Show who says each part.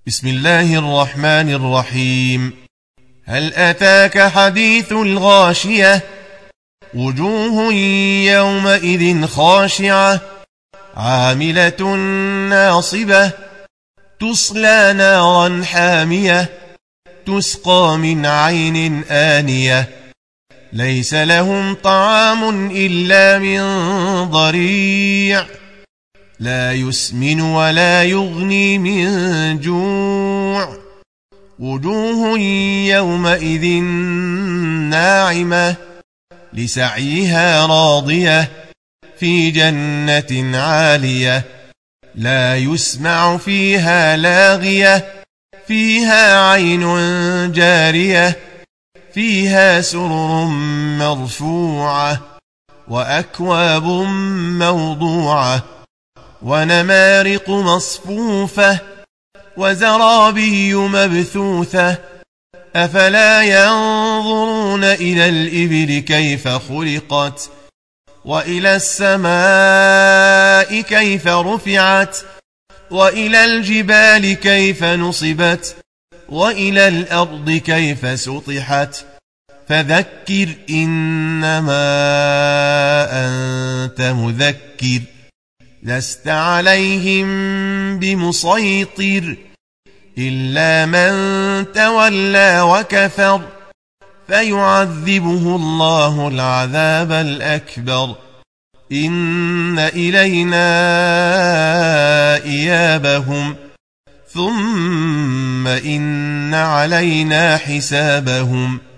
Speaker 1: بسم الله الرحمن الرحيم. هل أتاك حديث الغاشية؟ وجوه يومئذ خاشعة عاملة ناصبة تصلى نارا حامية تسقى من عين آنية ليس لهم طعام إلا من ضريع لا يسمن ولا يغني من جوع وجوه يومئذ ناعمة لسعيها راضية في جنة عالية لا يسمع فيها لاغية فيها عين جارية فيها سرر مرفوعة وأكواب موضوعة ونمارق مصفوفة وزرابي مبثوثة أفلا ينظرون إلى الإبل كيف خلقت وإلى السماء كيف رفعت وإلى الجبال كيف نصبت وإلى الأرض كيف سطحت فذكر إنما أنت مذكر لست عليهم بمسيطر إلا من تولى وكفر فيعذبه الله العذاب الأكبر إن إلينا إيابهم ثم إن علينا حسابهم